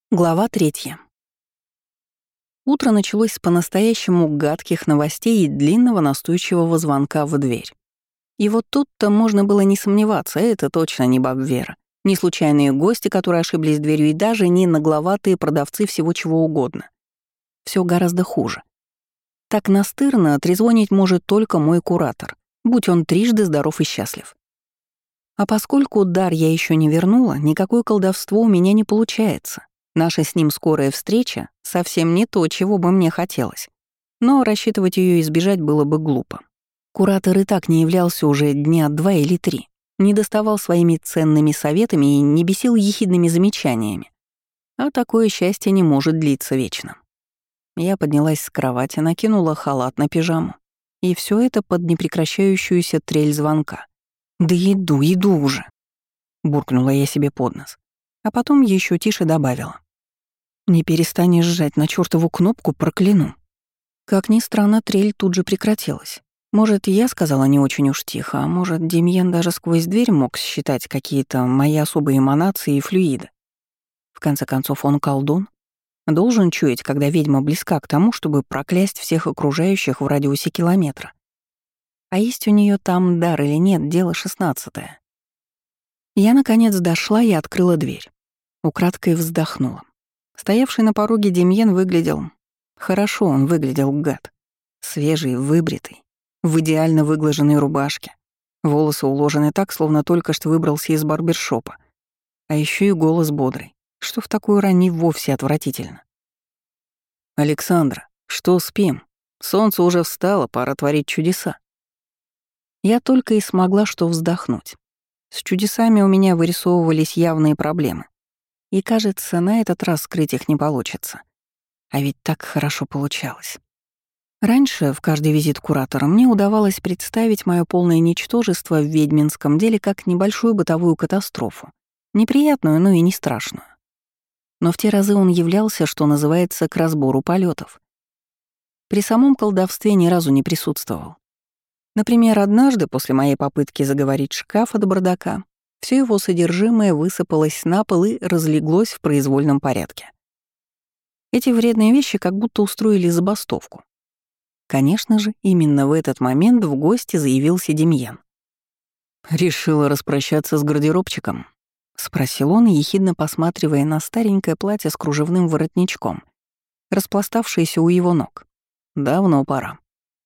Глава 3. Утро началось с по-настоящему гадких новостей и длинного настойчивого звонка в дверь. И вот тут-то можно было не сомневаться, это точно не баб Вера. Не случайные гости, которые ошиблись дверью, и даже не нагловатые продавцы всего чего угодно. Все гораздо хуже. Так настырно трезвонить может только мой куратор, будь он трижды здоров и счастлив. А поскольку дар я еще не вернула, никакое колдовство у меня не получается. Наша с ним скорая встреча — совсем не то, чего бы мне хотелось. Но рассчитывать ее избежать было бы глупо. Куратор и так не являлся уже дня 2 или 3, не доставал своими ценными советами и не бесил ехидными замечаниями. А такое счастье не может длиться вечно. Я поднялась с кровати, накинула халат на пижаму. И все это под непрекращающуюся трель звонка. «Да иду уже!» — буркнула я себе под нос. А потом еще тише добавила. «Не перестанешь жать на чёртову кнопку, прокляну». Как ни странно, трель тут же прекратилась. Может, я сказала не очень уж тихо, а может, Демьян даже сквозь дверь мог считать какие-то мои особые эманации и флюиды. В конце концов, он колдун. Должен чуять, когда ведьма близка к тому, чтобы проклясть всех окружающих в радиусе километра. А есть у нее там дар или нет, дело 16-е. Я, наконец, дошла и открыла дверь. Украдкой вздохнула. Стоявший на пороге Демьян выглядел... Хорошо он выглядел, гад. Свежий, выбритый, в идеально выглаженной рубашке. Волосы уложены так, словно только что выбрался из барбершопа. А еще и голос бодрый, что в такую рань и вовсе отвратительно. «Александра, что спим? Солнце уже встало, пора творить чудеса». Я только и смогла что вздохнуть. С чудесами у меня вырисовывались явные проблемы. И, кажется, на этот раз скрыть их не получится. А ведь так хорошо получалось. Раньше, в каждый визит куратора, мне удавалось представить мое полное ничтожество в ведьминском деле как небольшую бытовую катастрофу. Неприятную, но и не страшную. Но в те разы он являлся, что называется, к разбору полетов. При самом колдовстве ни разу не присутствовал. Например, однажды, после моей попытки заговорить шкаф от бардака, все его содержимое высыпалось на пол и разлеглось в произвольном порядке. Эти вредные вещи как будто устроили забастовку. Конечно же, именно в этот момент в гости заявился Демьян. «Решила распрощаться с гардеробчиком?» — спросил он, ехидно посматривая на старенькое платье с кружевным воротничком, распластавшееся у его ног. «Давно пора».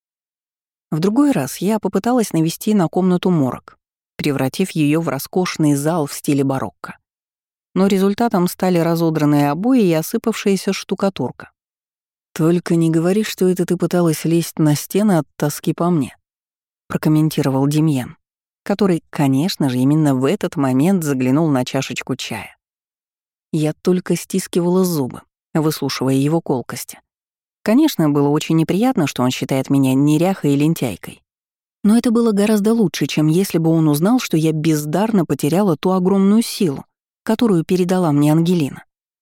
В другой раз я попыталась навести на комнату морок, превратив ее в роскошный зал в стиле барокко. Но результатом стали разодранные обои и осыпавшаяся штукатурка. «Только не говори, что это ты пыталась лезть на стены от тоски по мне», — прокомментировал Демьян, который, конечно же, именно в этот момент заглянул на чашечку чая. Я только стискивала зубы, выслушивая его колкости. Конечно, было очень неприятно, что он считает меня неряхой и лентяйкой. Но это было гораздо лучше, чем если бы он узнал, что я бездарно потеряла ту огромную силу, которую передала мне Ангелина.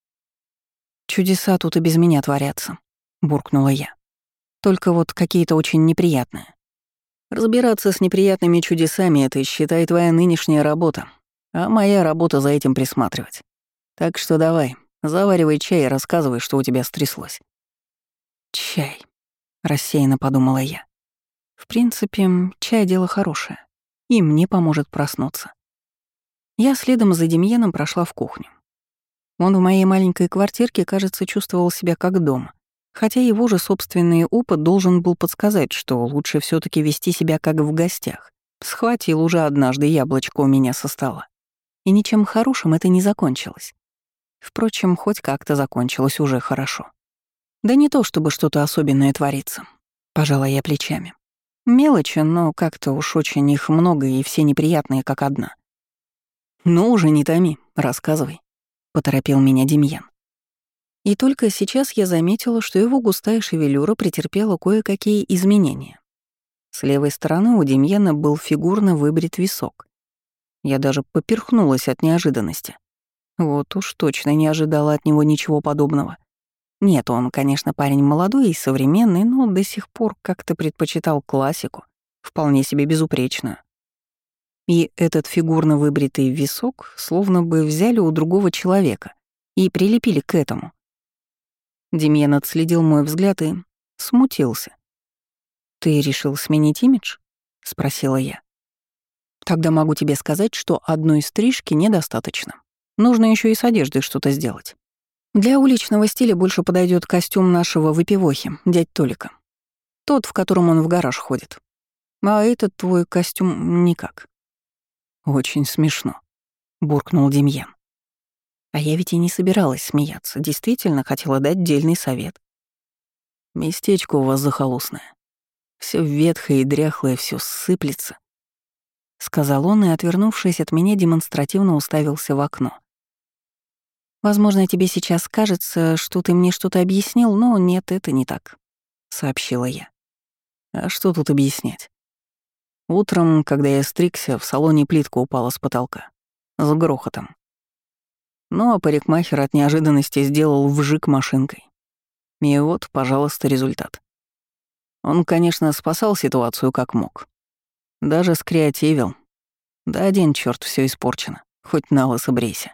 «Чудеса тут и без меня творятся», — буркнула я. «Только вот какие-то очень неприятные. Разбираться с неприятными чудесами — это, считай, твоя нынешняя работа, а моя работа за этим присматривать. Так что давай, заваривай чай и рассказывай, что у тебя стряслось». «Чай», — рассеянно подумала я. «В принципе, чай — дело хорошее, и мне поможет проснуться». Я следом за Демьяном прошла в кухню. Он в моей маленькой квартирке, кажется, чувствовал себя как дома, хотя его же собственный опыт должен был подсказать, что лучше все таки вести себя как в гостях. Схватил уже однажды яблочко у меня со стола. И ничем хорошим это не закончилось. Впрочем, хоть как-то закончилось уже хорошо. Да не то, чтобы что-то особенное творится. Пожала я плечами. Мелочи, но как-то уж очень их много и все неприятные как одна. «Ну уже не томи, рассказывай», — поторопил меня Демьян. И только сейчас я заметила, что его густая шевелюра претерпела кое-какие изменения. С левой стороны у Демьяна был фигурно выбрит висок. Я даже поперхнулась от неожиданности. Вот уж точно не ожидала от него ничего подобного. Нет, он, конечно, парень молодой и современный, но до сих пор как-то предпочитал классику, вполне себе безупречную. И этот фигурно выбритый висок словно бы взяли у другого человека и прилепили к этому. Демьян отследил мой взгляд и смутился. «Ты решил сменить имидж?» — спросила я. «Тогда могу тебе сказать, что одной стрижки недостаточно. Нужно еще и с одеждой что-то сделать. Для уличного стиля больше подойдет костюм нашего выпивохи, дядь Толика. Тот, в котором он в гараж ходит. А этот твой костюм никак». «Очень смешно», — буркнул Демьян. А я ведь и не собиралась смеяться, действительно хотела дать дельный совет. «Местечко у вас захолустное. Все ветхое и дряхлое, все сыплется», — сказал он и, отвернувшись от меня, демонстративно уставился в окно. «Возможно, тебе сейчас кажется, что ты мне что-то объяснил, но нет, это не так», — сообщила я. «А что тут объяснять? Утром, когда я стригся, в салоне плитка упала с потолка. С грохотом. Ну а парикмахер от неожиданности сделал вжик машинкой. И вот, пожалуйста, результат. Он, конечно, спасал ситуацию как мог. Даже скреативил. Да один чёрт, всё испорчено. Хоть налысо брейся».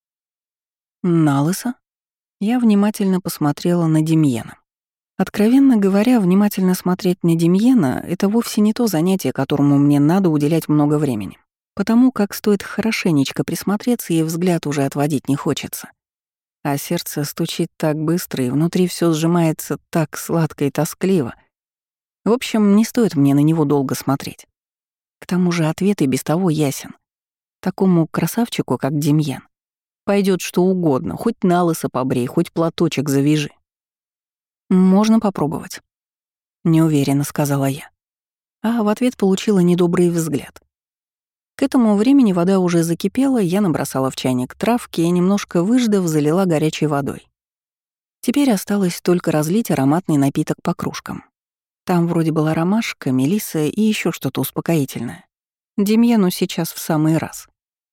«Налысо?» Я внимательно посмотрела на Демьена. Откровенно говоря, внимательно смотреть на Демьена — это вовсе не то занятие, которому мне надо уделять много времени. Потому как стоит хорошенечко присмотреться, и взгляд уже отводить не хочется. А сердце стучит так быстро, и внутри всё сжимается так сладко и тоскливо. В общем, не стоит мне на него долго смотреть. К тому же ответ и без того ясен. Такому красавчику, как Демьян, пойдет что угодно, хоть налысо побрей, хоть платочек завяжи. «Можно попробовать», — неуверенно сказала я. А в ответ получила недобрый взгляд. К этому времени вода уже закипела, я набросала в чайник травки и, немножко выждав, залила горячей водой. Теперь осталось только разлить ароматный напиток по кружкам. Там вроде была ромашка, мелисса и еще что-то успокоительное. Демьяну сейчас в самый раз.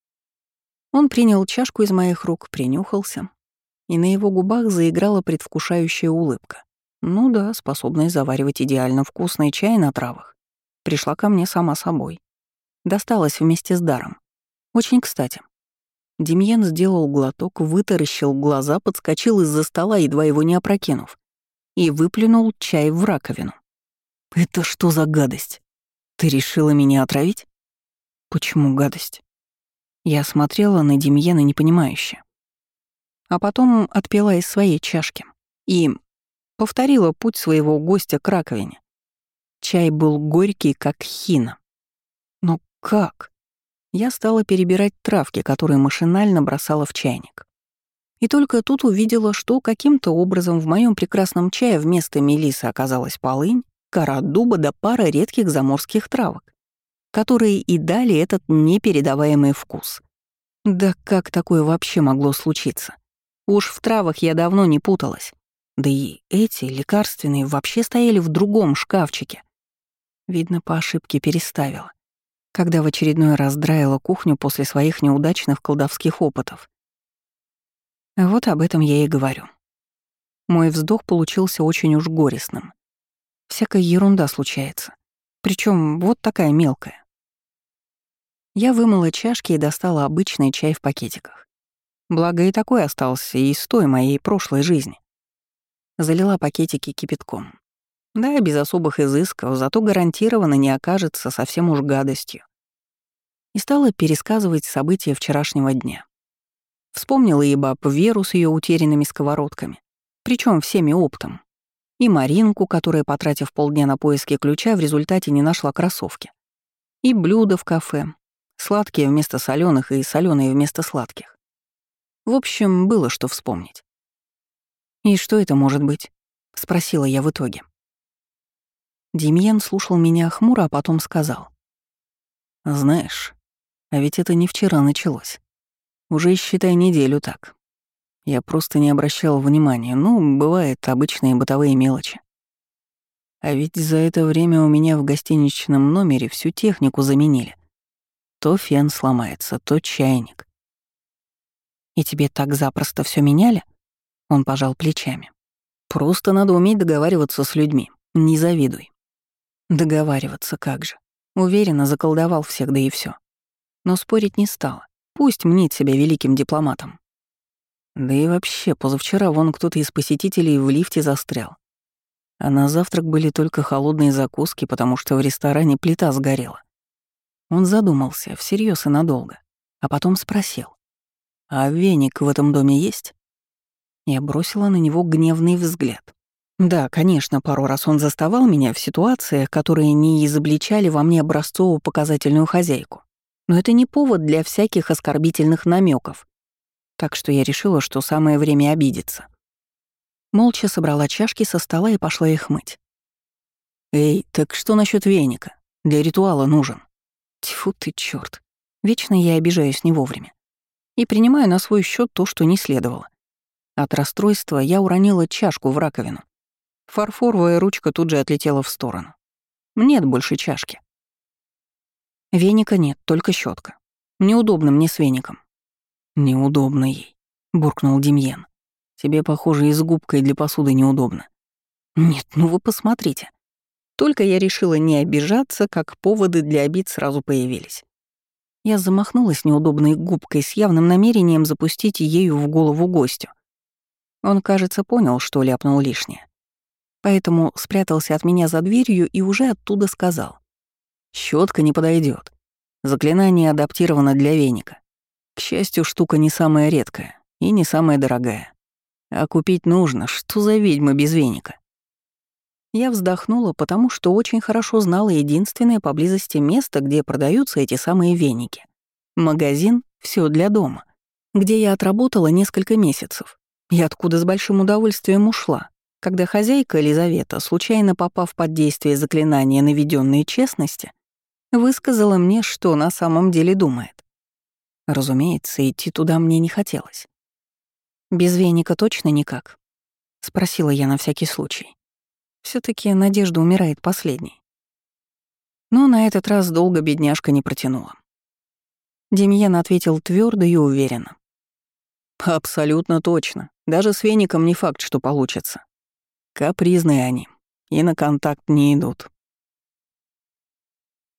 Он принял чашку из моих рук, принюхался, и на его губах заиграла предвкушающая улыбка. Ну да, способность заваривать идеально вкусный чай на травах пришла ко мне сама собой. Досталась вместе с даром. Очень кстати. Демьян сделал глоток, вытаращил глаза, подскочил из-за стола, едва его не опрокинув, и выплюнул чай в раковину. «Это что за гадость? Ты решила меня отравить?» «Почему гадость?» Я смотрела на Демьяна непонимающе. А потом отпила из своей чашки и повторила путь своего гостя к раковине. Чай был горький, как хина. Но как? Я стала перебирать травки, которые машинально бросала в чайник. И только тут увидела, что каким-то образом в моем прекрасном чае вместо мелисы оказалась полынь, кора дуба да пара редких заморских травок, которые и дали этот непередаваемый вкус. Да как такое вообще могло случиться? Уж в травах я давно не путалась. Да и эти, лекарственные, вообще стояли в другом шкафчике. Видно, по ошибке переставила, когда в очередной раз драила кухню после своих неудачных колдовских опытов. Вот об этом я и говорю. Мой вздох получился очень уж горестным. Всякая ерунда случается. Причем вот такая мелкая. Я вымыла чашки и достала обычный чай в пакетиках. Благо и такой остался и из той моей прошлой жизни. Залила пакетики кипятком. Да, без особых изысков, зато гарантированно не окажется совсем уж гадостью. И стала пересказывать события вчерашнего дня. Вспомнила и баб Веру с ее утерянными сковородками, причем всеми оптом. И Маринку, которая, потратив полдня на поиски ключа, в результате не нашла кроссовки. И блюда в кафе, сладкие вместо соленых и соленые вместо сладких. В общем, было что вспомнить. «И что это может быть?» — спросила я в итоге. Демьян слушал меня хмуро, а потом сказал. «Знаешь, а ведь это не вчера началось. Уже, считай, неделю так. Я просто не обращал внимания, ну, бывает, обычные бытовые мелочи. А ведь за это время у меня в гостиничном номере всю технику заменили. То фен сломается, то чайник». «И тебе так запросто все меняли?» Он пожал плечами. «Просто надо уметь договариваться с людьми. Не завидуй». Договариваться как же. Уверенно заколдовал всех, да и все. Но спорить не стала. Пусть мнит себя великим дипломатом. Да и вообще, позавчера вон кто-то из посетителей в лифте застрял. А на завтрак были только холодные закуски, потому что в ресторане плита сгорела. Он задумался, всерьез и надолго, а потом спросил: «А веник в этом доме есть?» Я бросила на него гневный взгляд. Да, конечно, пару раз он заставал меня в ситуациях, которые не изобличали во мне образцово-показательную хозяйку. Но это не повод для всяких оскорбительных намеков. Так что я решила, что самое время обидеться. Молча собрала чашки со стола и пошла их мыть. «Эй, так что насчет веника? Для ритуала нужен». Тьфу ты, чёрт. Вечно я обижаюсь не вовремя. И принимаю на свой счет то, что не следовало. От расстройства я уронила чашку в раковину. Фарфоровая ручка тут же отлетела в сторону. Нет больше чашки. Веника нет, только щетка. Неудобно мне с веником. Неудобно ей, буркнул Демьян. Тебе, похоже, и с губкой для посуды неудобно. Нет, ну вы посмотрите. Только я решила не обижаться, как поводы для обид сразу появились. Я замахнулась неудобной губкой с явным намерением запустить ею в голову гостю. Он, кажется, понял, что ляпнул лишнее. Поэтому спрятался от меня за дверью и уже оттуда сказал: «Щетка не подойдет. Заклинание адаптировано для веника. К счастью, штука не самая редкая и не самая дорогая. А купить нужно, что за ведьма без веника?» Я вздохнула, потому что очень хорошо знала единственное поблизости место, где продаются эти самые веники. Магазин «Всё для дома», где я отработала несколько месяцев, и откуда с большим удовольствием ушла, когда хозяйка Елизавета, случайно попав под действие заклинания наведенной честности, высказала мне, что на самом деле думает. Разумеется, идти туда мне не хотелось. «Без веника точно никак?» — спросила я на всякий случай. все таки надежда умирает последней. Но на этот раз долго бедняжка не протянула. Демьян ответил твердо и уверенно. «Абсолютно точно. Даже с веником не факт, что получится. Капризные они и на контакт не идут.